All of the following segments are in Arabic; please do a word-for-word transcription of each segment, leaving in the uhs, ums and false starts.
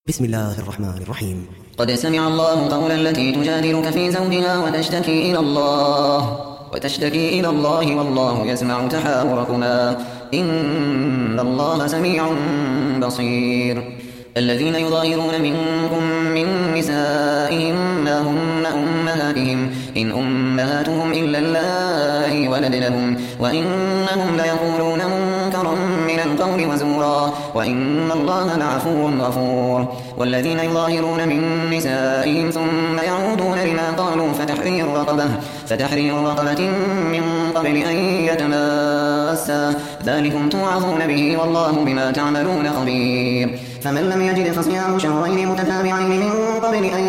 بسم الله الرحمن الرحيم. قد سمع الله قول التي تجادلك في زوجها وتشتكي إلى الله وتشتكي إلى الله والله يسمع تحاوركما إن الله سميع بصير. الذين يظاهرون منكم من نسائهم ما هن أمهاتهم إن أمهاتهم إلا اللائي ولدنهم وإنهم ليقولون منكرا من القول وزورا وإن الله لعفو غفور. والذين يظاهرون من نسائهم ثم يعودون لما قالوا فتحرير رقبة فتحرير رقبة من قبل أن يتماسا ذلكم توعظون به والله بما تعملون خبير. فمن لم يجد فصيام شهرين متتابعين من قبل أن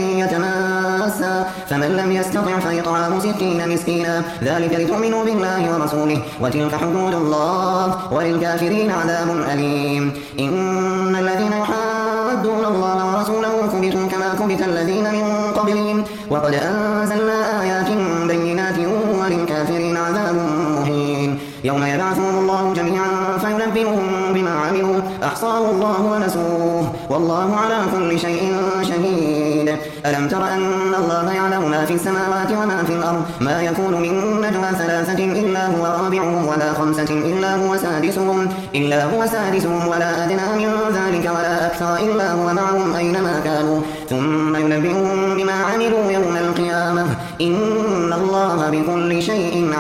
يتماسا فمن لم يستطع فإطعام ستين مسكينا ذلك لتؤمنوا بالله ورسوله وتلك حدود الله وللكافرين عذاب أليم. إن الذين يحادون الله ورسوله كبتوا كما كبت الذين من قبلهم وقد أنزلنا آيات بينات وللكافرين عذاب مهين. يوم يبعثهم الله جميعا فينبئهم بما عملوا أحصاه الله ونسوه والله على كل شيء شهيد. ألم تر أن الله يعلم ما في السماوات وما في الأرض ما يكون من نجوى ثلاثة إلا هو رابعهم ولا خمسة إلا هو سادسهم إلا هو سادسهم ولا أدنى من ذلك ولا أكثر إلا هو معهم أينما كانوا ثم ينبئهم بما عملوا يوم القيامة إن الله بكل شيء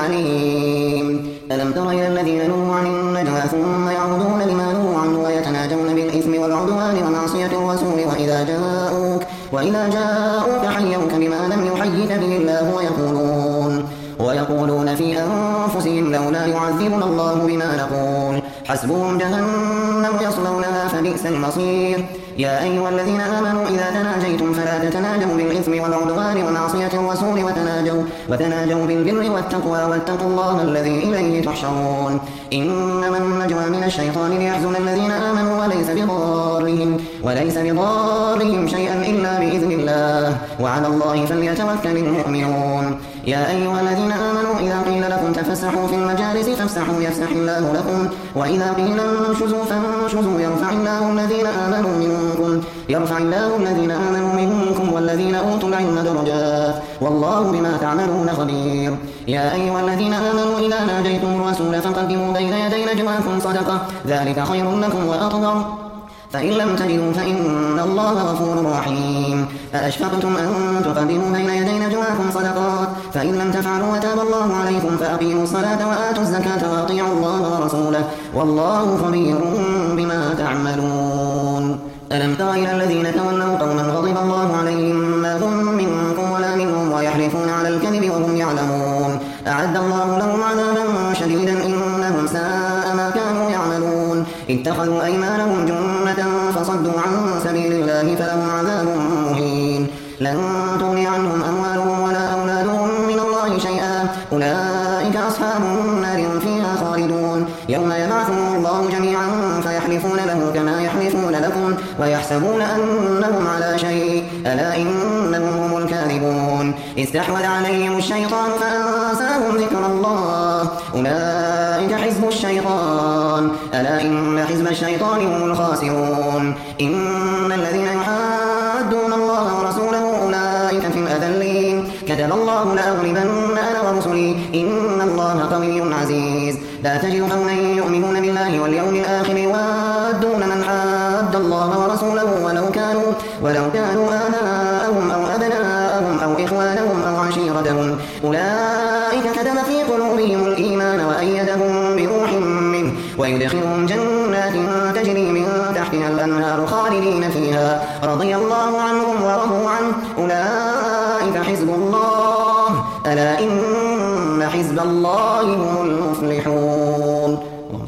عليم. ألم تر إلى الذين نهوا عن النجوى ثم يعودون لما نهوا عنه ويتناجون بالإثم والعدوان ومعصية الرسول وإذا جاءوك وإذا جاءوك حيوك بما لم يحيك به الله ويقولون ويقولون في أنفسهم لولا يعذبنا الله بما نقول حسبهم جهنم يصلونها فبئس المصير. يا أيها الذين آمنوا إذا تناجيتم فلا تتناجوا بالإثم والعدوان ومعصية الرسول وتناجوا, وتناجوا بالبر والتقوى واتقوا الله الذي إليه تحشرون. إنما النجوى من الشيطان ليحزن الذين آمنوا وليس بضارهم, وليس بضارهم شيئا إلا بإذن الله وعلى الله فليتوكل المؤمنون. يا أيها الذين آمنوا إذا قيل لكم تفسحوا في المجالس فافسحوا يفسح الله لكم وإذا قيل انشزوا فانشزوا يرفع الله الذين آمنوا منكم يرفع الله الذين آمنوا منكم والذين أوتوا العلم درجات والله بما تعملون خبير. يا أيها الذين آمنوا إذا ناجيتم الرسول فقدموا بين يدي نجواكم صدقة ذلك خير لكم وأطهر فإن لم تجدوا فإن الله غفور رحيم. أأشفقتم أن تقدموا بين يدي نجواكم صدقات فإن لم تفعلوا وتاب الله عليكم فأقيموا الصلاة وآتوا الزكاة وأطيعوا الله ورسوله والله خبير بما تعملون. ألم تر إلى الذين تولوا قوما غضب الله عليهم ما هم منكم ولا منهم ويحلفون على الكذب وهم يعلمون أعد الله لهم عذابا شديدا إنهم ساء ما كانوا يعملون. اتخذوا أيمانهم جنة فصدوا عن سبيل الله فلهم عذاب مهين. لن تغني عنهم أموالهم ولا أولادهم من الله شيئا أولئك أصحاب النار هم فيها خالدون. يوم يبعثهم الله جميعا فيحلفون له كما يحلفون لكم ويحسبون أنهم على شيء ألا إنهم هم الكاذبون. استحوذ عليهم الشيطان فأنساهم ذكر الله أولئك حزب الشيطان ألا إن حزب الشيطان هم الخاسرون. إن الذين يحادون الله ورسوله أولئك في الأذلين كتب الله لأغلبن أنا ورسلي إن الله قوي عزيز. لا تجد قوما يؤمنون بالله واليوم الآخر يوادون من حاد الله ورسوله ولو كانوا ولو كانوا آباءهم أو أبناءهم أو إخوانهم أو عشيرتهم أولئك كتب في قلوبهم الإيمان وأيدهم بروح منه ويدخلهم جنات تجري من تحتها الأنهار خالدين فيها رضي الله عنهم ورضوا عنه أولئك حزب الله ألا إن حزب الله هم المفلحون.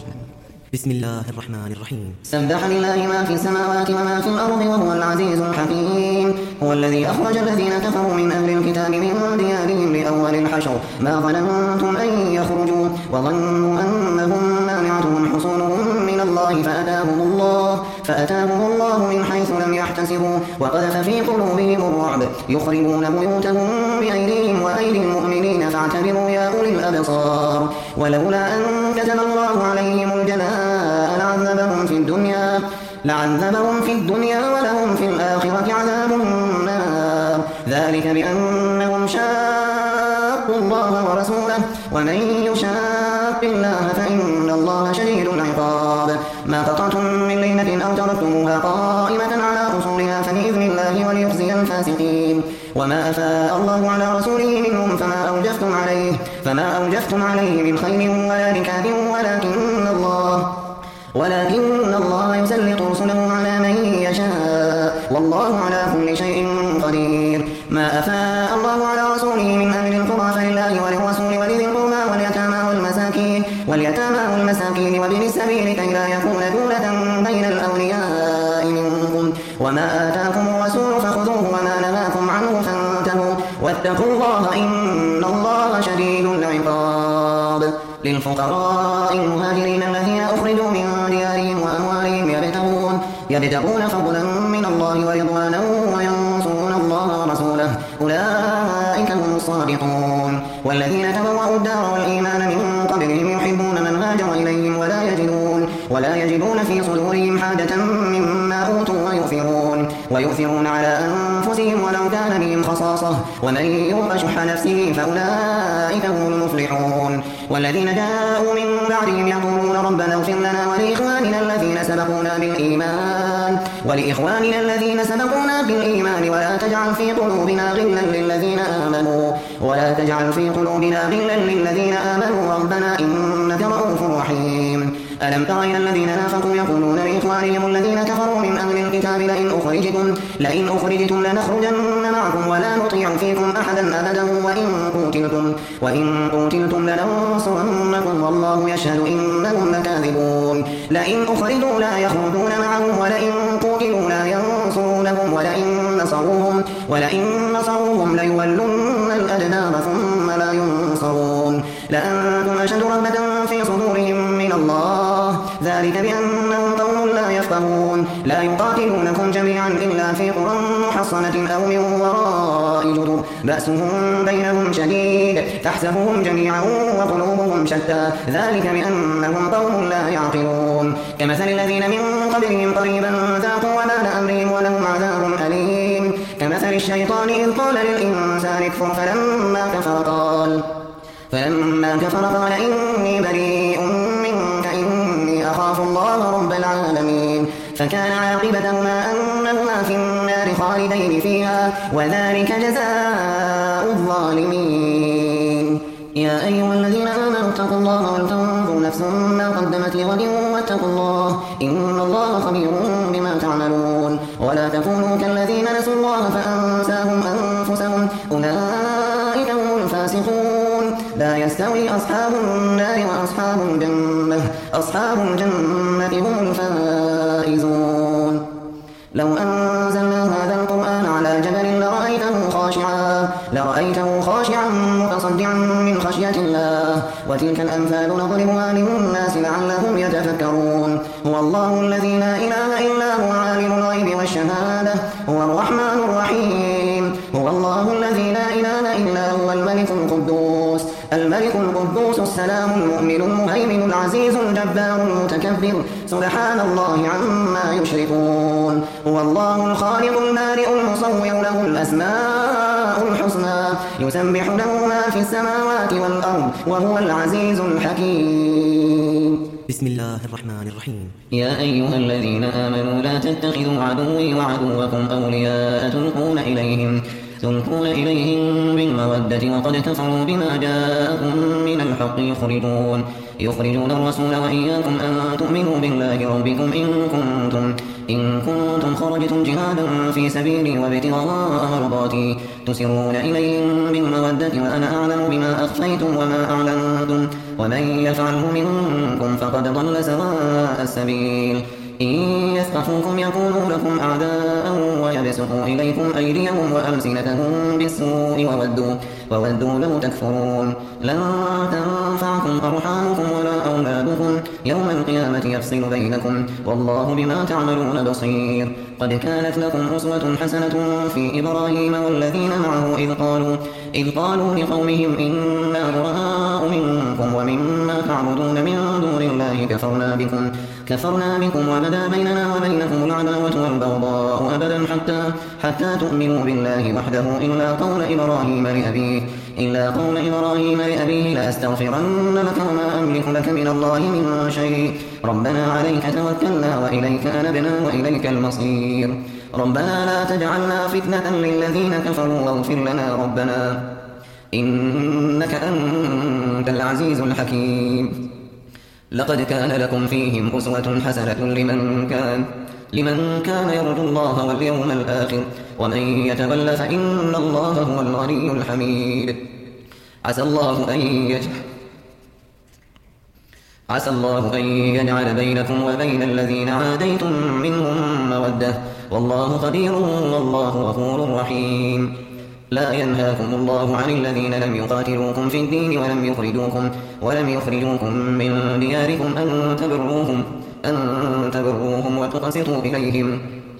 بسم الله الرحمن الرحيم. سبح لله ما في السماوات وما في الأرض وهو العزيز الحكيم. هو الذي أخرج الذين كفروا من أهل الكتاب من ديارهم لأول الحشر ما ظننتم أن يخرجوا وظنوا أنهم مانعتهم حصونهم من الله فأتاهم الله فأتاهم الله من حيث لم يحتسبوا وقذف في قلوبهم الرعب يخربون بيوتهم بأيديهم وأيدي المؤمنين فاعتبروا يا أولي الأبصار. ولولا أن كتب الله عليهم الجلاء لعذبهم في الدنيا لعذبهم في الدنيا ولهم في الآخرة ذلك بأنهم شاقوا الله ورسوله ومن يشاق الله فإن الله شديد العقاب ما قطعتم من لينة أو تركتموها قائمة على أصولها فبإذن الله وليخزي الفاسقين وما أفاء الله على رسوله منهم فما أوجفتم عليه فما أوجفتم عليه من خيل ولا ركاب ولكن الله ولكن الله يسلط رسله على من يشاء والله على كل شيء قدير ما أفاء الله على رسوله من أهل القرى فلله وللرسول ولذي القربى واليتامى والمساكين واليتامى والمساكين وابن السبيل كي لا يكون دولة بين الأولياء منكم وما آتاكم الرسول فخذوه وما نهاكم عنه فانتهوا واتقوا الله إن الله شديد العقاب للفقراء المهاجرين الذين أخرجوا من ديارهم وأموالهم يبتغون يبتغون فضلا من الله ورضوانا وينصرون الله ورسوله أولئك هم الصادقون والذين تبوأوا الدار والإيمان من قبلهم يحبون من هاجر إليهم ولا يجدون ولا يجدون في صدورهم حاجة مما أوتوا ويؤثرون ويؤثرون على أنفسهم ولو كان بهم خصاصة ومن يوق شح نفسه فأولئك هم المفلحون والذين جاءوا من بعدهم يقولون ربنا اغفر لنا ولإخواننا الذين سبقونا بالإيمان ولإخواننا الذين سبقونا بالإيمان ولا تجعل في قلوبنا غلا للذين آمنوا ولا تجعل في قلوبنا غلا للذين آمنوا ربنا إنك رؤوف رحيم ألم تر إلى الذين نافقوا يقولون لإخوانهم الذين كفروا من أهل الكتاب لئن أخرجتم لئن أخرجتم لنخرجن معكم ولا نطيع فيكم أحدا أبدا وإن قتلتم وإن قتلتم لننصرنكم والله يشهد إنهم لكاذبون لئن أخرجوا لا يخرجون معهم ولئن قتلوا لا ينصرونهم ولئن نصروهم ولئن نصروهم ليولن الأدبار ثم لا ينصرون لأنتم أشد رهبة في صدورهم من الله ذلك بأنهم قوم لا يفقهون لا يقاتلونكم جميعا إلا في قرى محصنة أو من وراء جدر بأسهم بينهم شديد تحسبهم جميعا وقلوبهم شتى ذلك بأنهم قوم لا يعقلون كمثل الذين من قبلهم قريبا ذاقوا وبال أمرهم ولهم عذاب أليم كمثل الشيطان إذ قال للإنسان اكفر فلما كفر قال فلما كفر قال إني بريء منك إني أخاف الله رب العالمين فكان عاقبتهما أنهما في النار خالدين فيها وذلك جزاء الظالمين يا أيها الذين آمنوا اتقوا الله ولتنظر نفس ما قدمت لغد واتقوا الله إن الله خبير بما تعملون ولا تكونوا كالذين نسوا الله فأنساهم أنفسهم أولئك هم الفاسقون لا يستوي أصحاب النار وأصحاب الجنة أصحاب الجنة هم الفائزون لو أنزلنا هذا القرآن على جبل لرأيته خاشعا لرأيته خاشعا متصدعا من خشية الله وتلك الأمثال نضربها للناس لعلهم يتفكرون هو الله الذي لا إله إلا هو عالم الغيب والشهادة هو الرحمن الرحيم هو الله الذي لا إله إلا هو الملك القدوس الملك القدوس السلام المؤمن المهيمن العزيز الجبار المتكبر سبحان الله عما يشركون هو الله الخالق البارئ المصور له الأسماء الحسنى يسبح له ما في السماوات والأرض وهو العزيز الحكيم بسم الله الرحمن الرحيم يا أيها الذين آمنوا لا تتخذوا عدوي وعدوكم أولياء تلقون إليهم تلقون إليهم بالمودة وقد كفروا بما جاءكم من الحق يخرجون يخرجون الرسول وإياكم أن تؤمنوا بالله ربكم إن كنتم إن كنتم خرجتم جهادا في سبيلي وابتغاء مرضاتي تسرون إليهم بالمودة وأنا أعلم بما أخفيتم وما أعلنتم ومن يفعله منكم فقد ضل سواء السبيل إن يثقفوكم يكونوا لكم أعداء ويبسطوا إليكم أيديهم وألسنتهم بالسوء وودوا, وودوا لو تكفرون لن تنفعكم أرحامكم ولا أولادكم يوم القيامة يفصل بينكم والله بما تعملون بصير قد كانت لكم أسوة حسنة في إبراهيم والذين معه إذ قالوا, إذ قالوا لقومهم إنا براء منكم ومما تعبدون من دون الله كفرنا بكم كفرنا بكم وبدا بيننا وبينكم العداوة والبغضاء أبدا حتى حتى تؤمنوا بالله وحده إلا قول إبراهيم لأبيه إلا قول إبراهيم لأبيه لأستغفرن لك وما أملك لك من الله من شيء ربنا عليك توكلنا وإليك أنبنا وإليك المصير ربنا لا تجعلنا فتنة للذين كفروا واغفر لنا ربنا إنك أنت العزيز الحكيم لقد كان لكم فيهم أسوة حسنة لمن كان لمن كان يرجو الله واليوم الآخر ومن يتول فإن الله هو الغني الحميد عسى الله أن يجعل عسى الله أن يجعل بينكم وبين الذين عاديتم منهم مودة والله خبير والله غفور رحيم لا ينهاكم الله عن الذين لم يقاتلوكم في الدين ولم يخرجوكم ولم يخرجوكم من دياركم أن تبروهم أن تبروهم وتقسطوا إليهم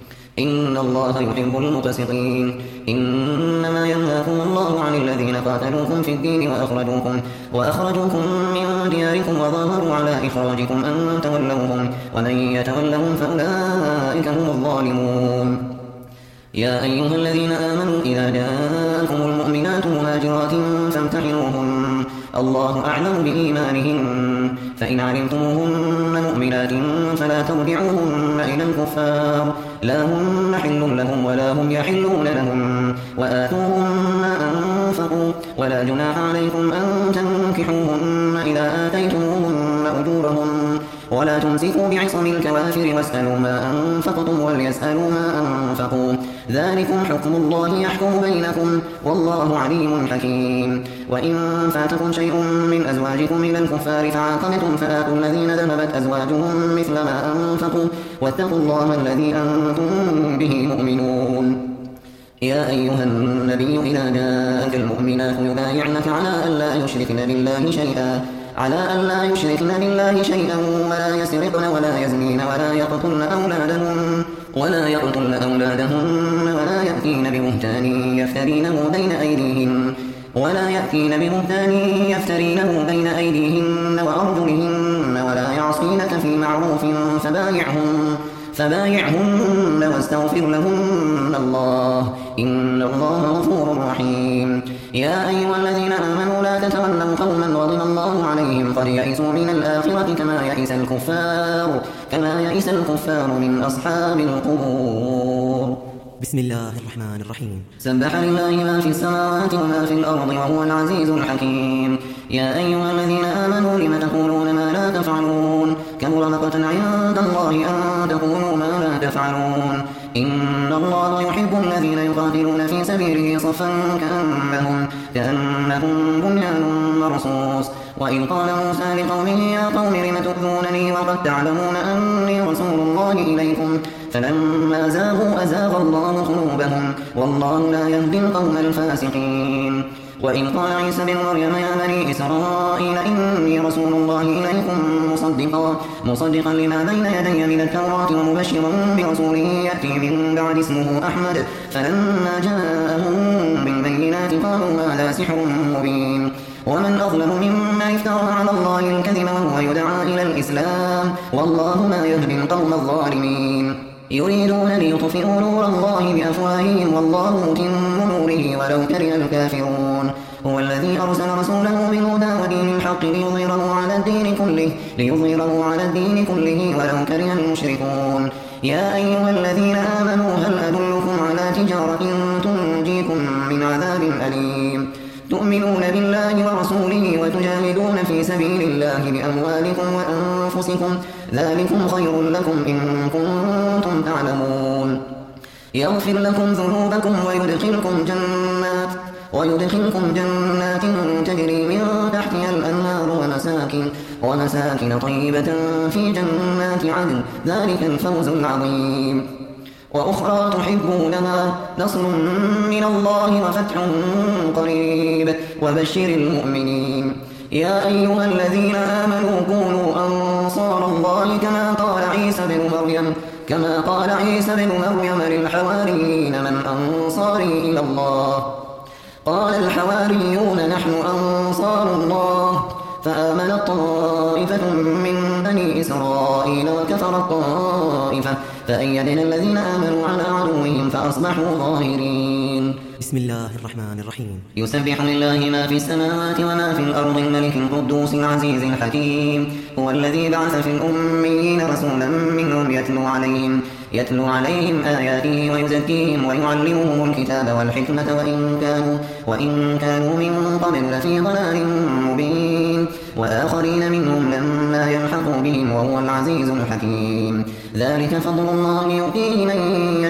إن الله يحب المقسطين إنما ينهاكم الله عن الذين قاتلوكم في الدين وأخرجوكم وأخرجوكم من دياركم وظاهروا على إخراجكم أن تولوهم ومن يتولهم فأولئك هم الظالمون يا أيها الذين آمنوا إذا جاءكم المؤمنات مهاجرات فامتحنوهن الله أعلم بإيمانهن فإن علمتموهن مؤمنات فلا ترجعوهن إلى الكفار لا هن حل لهم ولا هم يحلون لهم وآتوهم ما أنفقوا ولا جناح عليكم أن تنكحوهن إذا آتيتموهن أجورهن ولا تمسكوا بعصم الكوافر واسألوا ما أنفقتم وليسألوا ما أنفقوا ذلكم حكم الله يحكم بينكم والله عليم حكيم وإن فاتكم شيء من أزواجكم إلى الكفار فعاقبتم فآتوا الذين ذهبت أزواجهم مثل ما أنفقوا واتقوا الله الذي أنتم به مؤمنون يا أيها النبي إذا جاءك المؤمنات يبايعنك على أن لا يشركن بالله شيئا على أن لا يشركن بالله شيئا ولا يسرقن ولا يزنين ولا يقتلن أولادهن ولا يقتلن أولادهن ولا يأتين ببهتان يفترينه بين أيديهن ولا يأتين ببهتان يفترينه بين أيديهن وأرجلهن ولا يعصينك في معروف فبايعهن فبايعهن واستغفر لهن الله إن الله غفور رحيم يا أيها الذين آمنوا لا تتولوا قوما غضب الله عليهم قد يئسوا من الآخرة كما يئس الكفار كما يئس الكفار من أصحاب القبور بسم الله الرحمن الرحيم سبح لله ما في السماوات وما في الأرض وهو العزيز الحكيم يا أيها الذين آمنوا لم تقولون ما لا تفعلون كبر مقتا عند الله أن تقولوا ما لا تفعلون إن الله يحب الذين يقاتلون في سبيله صفا كأنهم, كأنهم بنيان مرصوص وإذ قال موسى لقومه يا قوم لم تؤذونني وقد تعلمون أني رسول الله إليكم فلما زاغوا أزاغ الله قلوبهم والله لا يهدي القوم الفاسقين وإذ قال عيسى بن مريم يا بني إسرائيل إني رسول الله إليكم مصدقا, مصدقا لما بين يدي من التوراة ومبشرا برسول يأتي من بعد اسمه أحمد فلما جاءهم بالبينات قالوا هذا سحر مبين ومن أظلم ممن افترى على الله الكذب وهو يدعى إلى الإسلام والله لا يهدي القوم الظالمين يريدون ليطفئوا نور الله بأفواههم والله متم نوره ولو كره الكافرون هو الذي أرسل رسوله بالهدى ودين الحق ليظهره على الدين كله ليظهره على الدين كله ولو كره المشركون يا أيها الذين آمنوا هل أدلكم على تجارة تنجيكم من عذاب أليم تؤمنون بالله ورسوله وتجاهدون في سبيل الله بأموالكم وأنفسكم ذلكم خير لكم إن كنتم تعلمون يغفر لكم ذنوبكم ويدخلكم جنات ويدخلكم جنات تجري من تحتها الأنهار ومساكن, ومساكن طيبة في جنات عدن ذلك الفوز العظيم وأخرى تحبونها نصر من الله وفتح قريب وبشر المؤمنين يا أيها الذين آمنوا كونوا أنصار الله كما قال عيسى بن مريم كما قال عيسى بن مريم للحواريين من أنصاري إلى الله قال الحواريون نحن أنصار الله فآمنت طائفة من بني إسرائيل إسرائيل وكفرت طائفة فأيدنا الذين آمنوا على عدوهم فأصبحوا ظاهرين. بسم الله الرحمن الرحيم. يسبح لله ما في السماوات وما في الأرض الملك القدوس العزيز الحكيم هو الذي بعث في الأميين رسولا منهم يتلو عليهم يتلو عليهم آياته ويزكيهم ويعلمهم الكتاب والحكمة وإن كانوا وإن كانوا من قبل لفي ضلال مبين وآخرين منهم لما يلحقوا بهم وهو العزيز الحكيم. ذلك فضل الله يؤتيه من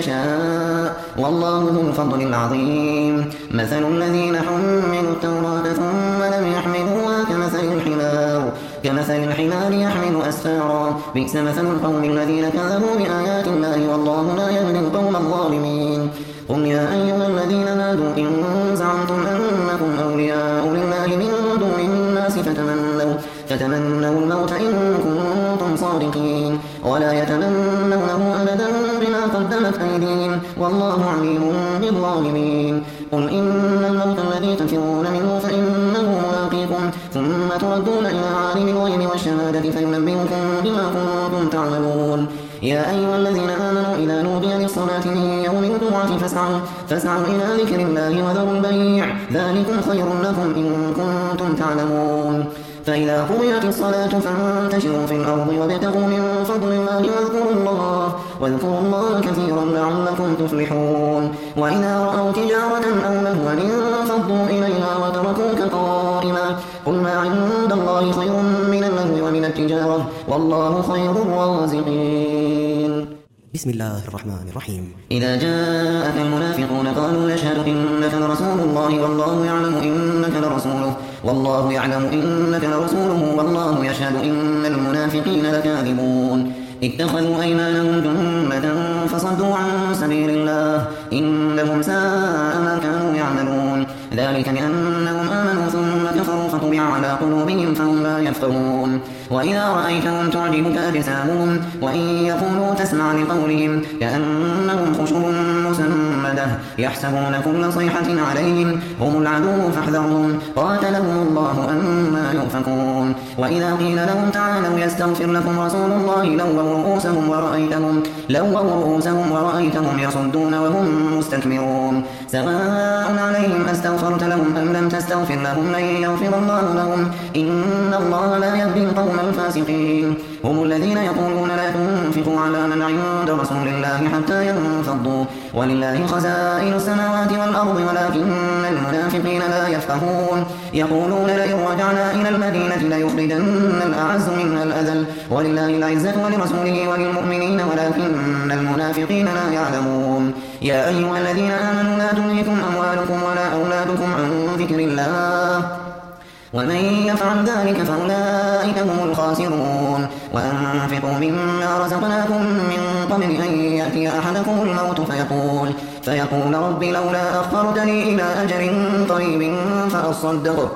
يشاء والله ذو الفضل العظيم. مثل الذين حملوا التوراة ثم لم يحملوها كمثل الحمار كمثل الحمار يحمل أسفارا بئس مثل القوم الذين كذبوا بآيات الله والله لا يهدي القوم الظالمين. قل يا أيها الذين هادوا إن زعمتم أنكم أولياء لله من دون الناس فتمنوا فتمنوا الموت إن كنتم صادقين ولا يتمنونه أبدا بما قدمت أيديهم والله عليم بالظالمين. قل إن الموت الذي تفرون منه فإنه ملاقيكم ثم تردون إلى عالم الغيب والشهادة فينبئكم بما كنتم تعملون. يا أيها الذين آمنوا إذا نودي للصلاة من يوم الجمعة فاسعوا فاسعوا إلى ذكر الله وذروا البيع ذلكم خير لكم إن كنتم تعلمون. فإذا قضيت الصلاة فانتشروا في الأرض وابتغوا من فضل الله واذكروا الله واذكروا الله كثيرا لعلكم تفلحون. وإذا رأوا تجارة أو لهوا انفضوا إليها وتركوك قائما قل ما عند الله خير من اللهو ومن التجارة والله خير الرازقين. بسم الله الرحمن الرحيم. إذا جاءك المنافقون قالوا نشهد إنك لرسول الله والله يعلم إنك لرسوله والله يعلم إنك لرسوله والله يشهد إن المنافقين لكاذبون. اتخذوا أيمانهم جنة فصدوا عن سبيل الله إنهم ساء ما كانوا يعملون. ذلك بأنهم آمنوا ثم كفروا فطبع على قلوبهم فهم لا يفقهون. وإذا رأيتهم تعجبك أجسامهم وإن يقولوا تسمع لقولهم كأنهم خشب مسندة يحسبون كل صيحة عليهم هم العدو فاحذرهم قاتلهم الله أنى يؤفكون. وإذا قيل لهم تعالوا يستغفر لكم رسول الله لووا رؤوسهم ورأيتهم لووا رؤوسهم ورأيتهم يصدون وهم مستكبرون. سواء عليهم أستغفرت لهم أم لم تستغفر لهم لن يغفر الله لهم إن الله لا يهدي القوم الفاسقين. هم الذين يقولون لا تنفقوا على من عند رسول الله حتى ينفضوا ولله خزائن السماوات والأرض ولكن المنافقين لا يفقهون. يقولون لئن رجعنا إلى المدينة ليخرجن الأعز منها الأذل ولله العزة ولرسوله وللمؤمنين ولكن المنافقين لا يعلمون. يا أيها الذين آمنوا لا تلهكم أموالكم ولا أولادكم عن ذكر الله ومن يفعل ذلك فأولئك هم الخاسرون. وأنفقوا مما رزقناكم من قبل أن يأتي أحدكم الموت فيقول فيقول رب لولا أخرتني إلى أجل قريب فأصدق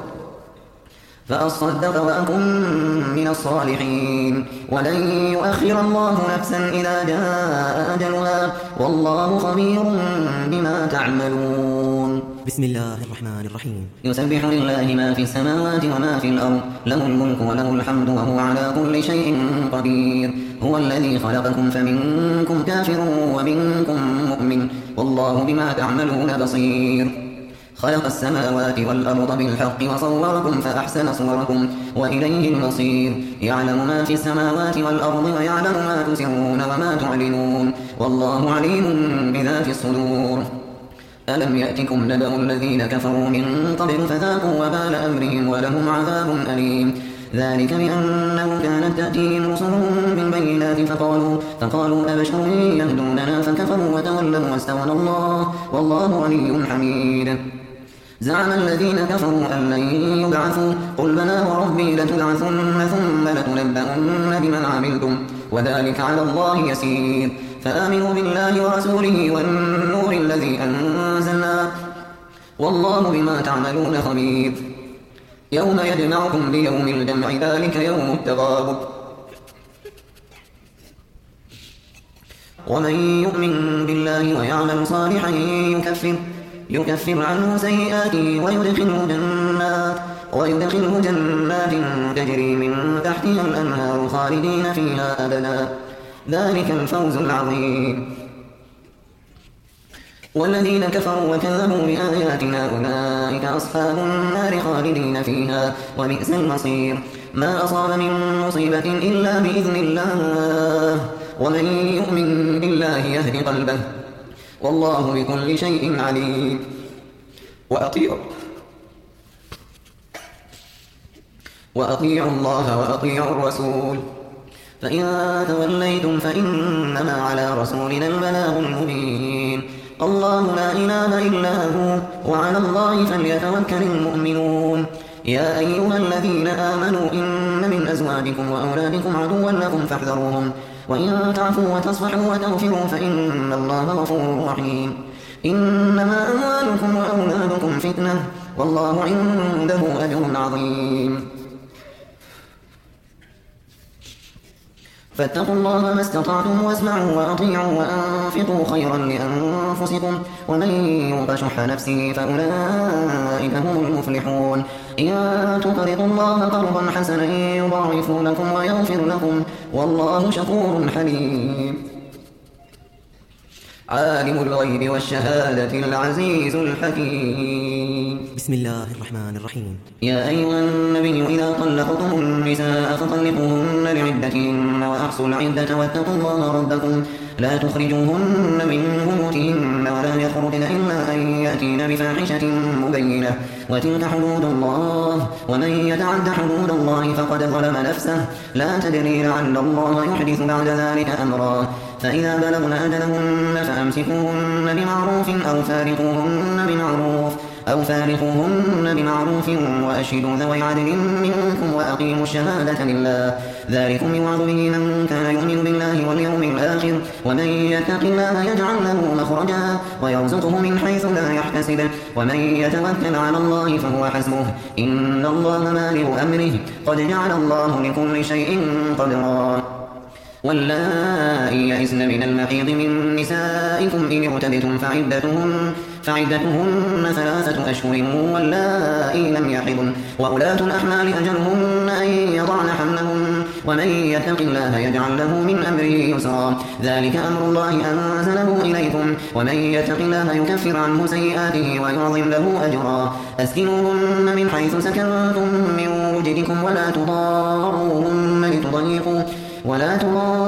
فأصدق وأكن من الصالحين ولن يؤخر الله نفسا إذا جاء أجلها والله خبير بما تعملون. بسم الله الرحمن الرحيم. يسبح لله ما في السماوات وما في الأرض له الملك وله الحمد وهو على كل شيء قدير. هو الذي خلقكم فمنكم كافر ومنكم مؤمن والله بما تعملون بصير. خلق السماوات والأرض بالحق وصوركم فأحسن صوركم وإليه المصير. يعلم ما في السماوات والأرض ويعلم ما تسرون وما تعلنون والله عليم بذات الصدور. ألم يأتكم نبأ الذين كفروا من قبل فذاقوا وبال أمرهم ولهم عذاب أليم. ذلك بأنه كانت تأتيهم رسلهم بالبينات فقالوا, فقالوا أبشر يهدوننا فكفروا وتولوا واستغنى الله والله غني حميد. زعم الذين كفروا أن لن يبعثوا قل بلى وربي لتبعثن ثم لتنبؤن بما عملتم وذلك على الله يسير. فآمنوا بالله ورسوله والنور الذي أنزلنا والله بما تعملون خبير. يوم يجمعكم ليوم الجمع ذلك يوم التغابن ومن يؤمن بالله ويعمل صالحا يكفر يكفر عنه سيئاته ويدخله جنات ويدخله جنات تجري من تحتها الأنهار خالدين فيها أبدا ذلك الفوز العظيم. والذين كفروا وكذبوا بآياتنا أولئك أصحاب النار خالدين فيها وبئس المصير. ما أصاب من مصيبة إلا بإذن الله ومن يؤمن بالله يهد قلبه والله بكل شيء عليم. وأطيعوا وأطيعوا الله وأطيعوا الرسول فإن توليتم فإنما على رسولنا البلاغ المبين. الله لا إله إلا هو وعلى الله فليتوكل المؤمنون. يا أيها الذين آمنوا إن من أزواجكم وأولادكم عدوا لكم فاحذروهم وإن تعفوا وتصفحوا وتغفروا فإن الله غفور رحيم. إنما أموالكم وأولادكم فتنة والله عنده أجر عظيم. فاتقوا الله ما استطعتم واسمعوا وأطيعوا وأنفقوا خيرا لأنفسكم ومن يوق شح نفسه فأولئك هم المفلحون. إن تقرضوا الله قرضا حسنا يضاعفه لكم ويغفر لكم والله شكور حليم. عالم الغيب والشهادة العزيز الحكيم. بسم الله الرحمن الرحيم. يا أيها النبي إذا طلقتم النساء فطلقوهن لعدتهن وأحصوا العدة واتقوا الله ربكم لا تخرجوهن من بيوتهن ولا يخرجن إلا أن يأتين بفاحشة مبينة وتلك حدود الله ومن يتعد حدود الله فقد ظلم نفسه لا تدري لعل الله يحدث بعد ذلك أمرا. فإذا بلغن أجلهن فأمسكوهن بمعروف أو فارقوهن بمعروف أو فارقوهن بمعروف وأشهدوا ذوي عدل منكم وأقيموا الشهادة لله ذلكم يوعظ به من كان يؤمن بالله واليوم الآخر ومن يتق الله يجعل له مخرجا ويرزقه من حيث لا يحتسب ومن يتوكل على الله فهو حسبه إن الله بالغ أمره قد جعل الله لكل شيء قدرا. واللائي يئسن من المحيض من نسائكم إن ارتبتم فعدتهن فعدتهن ثلاثة أشهر واللائي لم يحضن وأولاة الأحمال أجلهن أن يضعن حملهن ومن يتق الله يجعل له من أمره يسرا ذلك أمر الله أنزله إليكم ومن يتق الله يكفر عنه سيئاته ويعظم له أجرا. أسكنوهن من حيث سكنتم من وجدكم ولا تضاروهن لتضيقوا ولا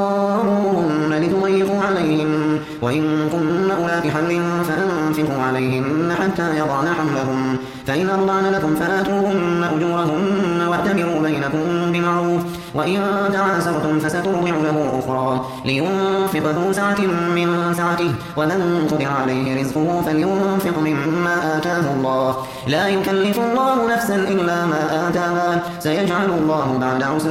تضاروهن لتضيقوا عليهن وإن كن أولات حمل فأنفقوا عليهن حتى يضعن حملهن فإن أرضعن لكم فآتوهن أجورهن واعتبروا بينكم بمعروف وإن تعاسرتم فسترضع له أخرى لينفق ذو سعة من سعته ومن قدر عليه رزقه فلينفق مما آتاه الله لا يكلف الله نفسا إلا ما آتاها سيجعل الله بعد عسر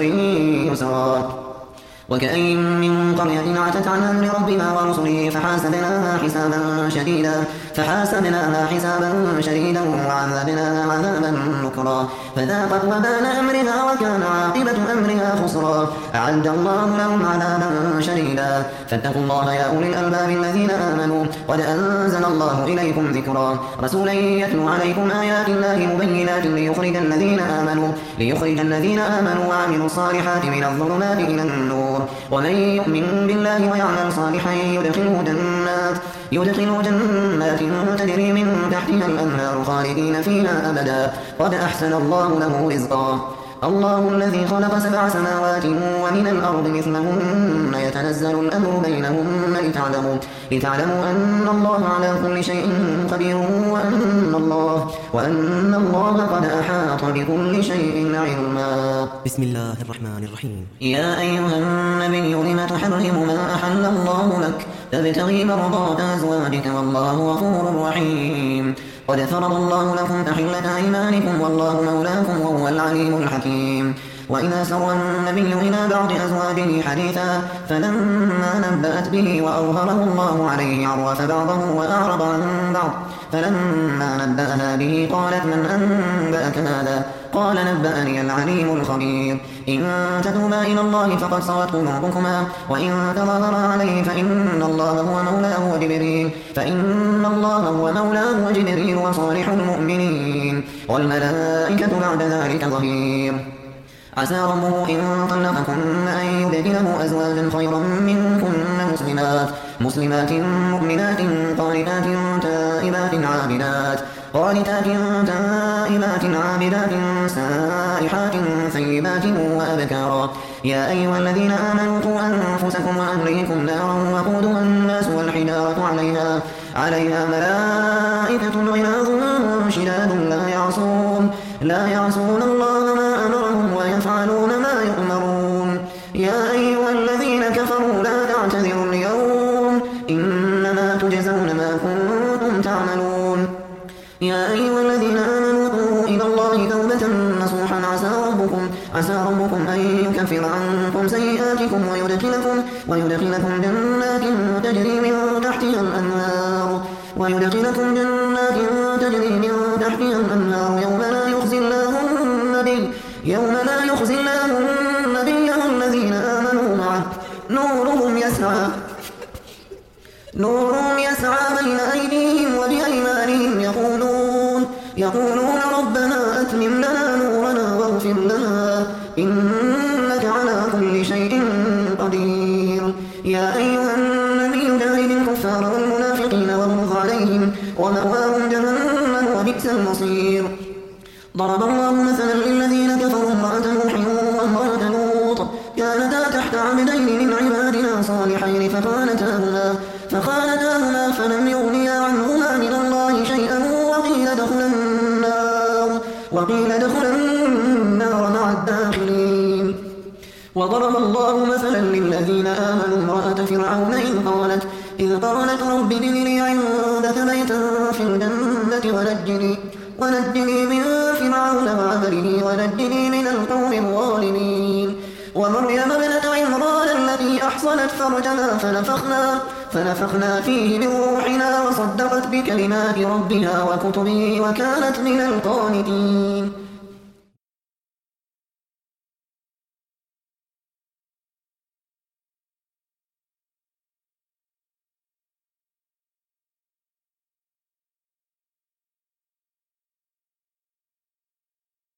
يسرا. وكأين من قرية عتت عن أمر ربها ورسله فحاسبناها حسابا شديدا فحاسبناها حسابا شديدا وعذبناها عذابا نكرا فذاقت وبال أمرها وكان عاقبة أمرها خسرا أعد الله لهم عذابا شديدا. فاتقوا الله يا أولي الألباب الذين آمنوا قد أنزل الله إليكم ذكرا رسولا يتلو عليكم آيات الله مبينات ليخرج الذين آمنوا ليخرج الذين آمنوا وعملوا الصالحات من الظلمات إلى النور ومن يؤمن بالله ويعمل صالحا يدخله جنات يدخله جنات تجري من تحتها الأنهار خالدين فيها أبدا قد أحسن الله له رزقا. الله الذي خلق سبع سماوات ومن الأرض مثلهن يتنزل الأمر بينهن لتعلموا, لتعلموا أن الله على كل شيء قدير وأن الله, وأن الله قد أحاط بكل شيء علما. بسم الله الرحمن الرحيم. يا أيها النبي لم تحرم ما أحل الله لك تبتغي مرضات أزواجك والله غفور رحيم. قد فرض الله لكم تحلة أيمانكم والله مولاكم وهو العليم الحكيم. وإذا سر النبي إلى بعض أزواجه حديثا فلما نبأت به وأظهره الله عليه عرف بعضه وأعرض عن بعض فلما نبأها به قالت من أنبأك هذا قال نبأني العليم الخبير إن تتوبا إلى الله فقد صغت قلوبكما وإن تظاهرا عليه فإن الله هو مولاه وجبريل فإن الله هو مولاه وجبريل وصالح المؤمنين والملائكة بعد ذلك ظهير عسى ربه إن طلقكن أن يبدله أزواجا خيرا منكن مسلمات مسلمات مؤمنات قانتات تائبات عابدات قانتات تائبات عابدات سائحات ثيبات وأبكارا يا أيها الذين آمنوا قوا أنفسكم وأهليكم نارا وقودها الناس والحجارة عليها عليها ملائكة غلاظ شداد لا يعصون لا يعصون الله ما أمرهم ويفعلون ما يؤمرون يا أيها الذين كفروا لا تعتذروا اليوم إنما تجزون ما كنتم تعملون يا أيها الذين آمنوا توبوا إلى الله توبة نصوحا عسى ربكم عسى ربكم أن يكفر عنكم سيئاتكم ويدخلكم ويدخلكم جنات تجري من تحتها الأنهار ويدخلكم جنات تجري من تحتها الأنهار يوم لا يخزي الله النبي يوم لا يخزي الله النبي والذين آمنوا معه نورهم يسعى نورهم يسعى بين أيديهم وبأيمانهم يقولون يقولون ربنا أتمم لنا نورنا واغفر لنا إنك على كل شيء قدير يا أيها النبي جاهد الكفار والمنافقين واغلظ عليهم ومأواهم جهنم وبئس المصير ضرب الله مثلا للذين كفروا امرأة نوح وامرأة لوط كانتا تحت عبدين من عبادنا صالحين فخانتاهما فخانتاهما فلم يغنيا عنهما من الله شيئا وقيل ادخلا النار وقيل ادخلا النار مع الداخلين وضرب الله مثلا للذين آمنوا امرأة فرعون إذ قالت إذ قالت رب ابن لي عندك بيتا في الجنة ونجني ونجني من فرعون وعمله ونجني من القوم الظالمين ومريم ابنة عمران التي أحصنت فرجها فنفخنا فنفخنا فيه من روحنا وصدقت بكلمات ربها وكتبه وكانت من القانتين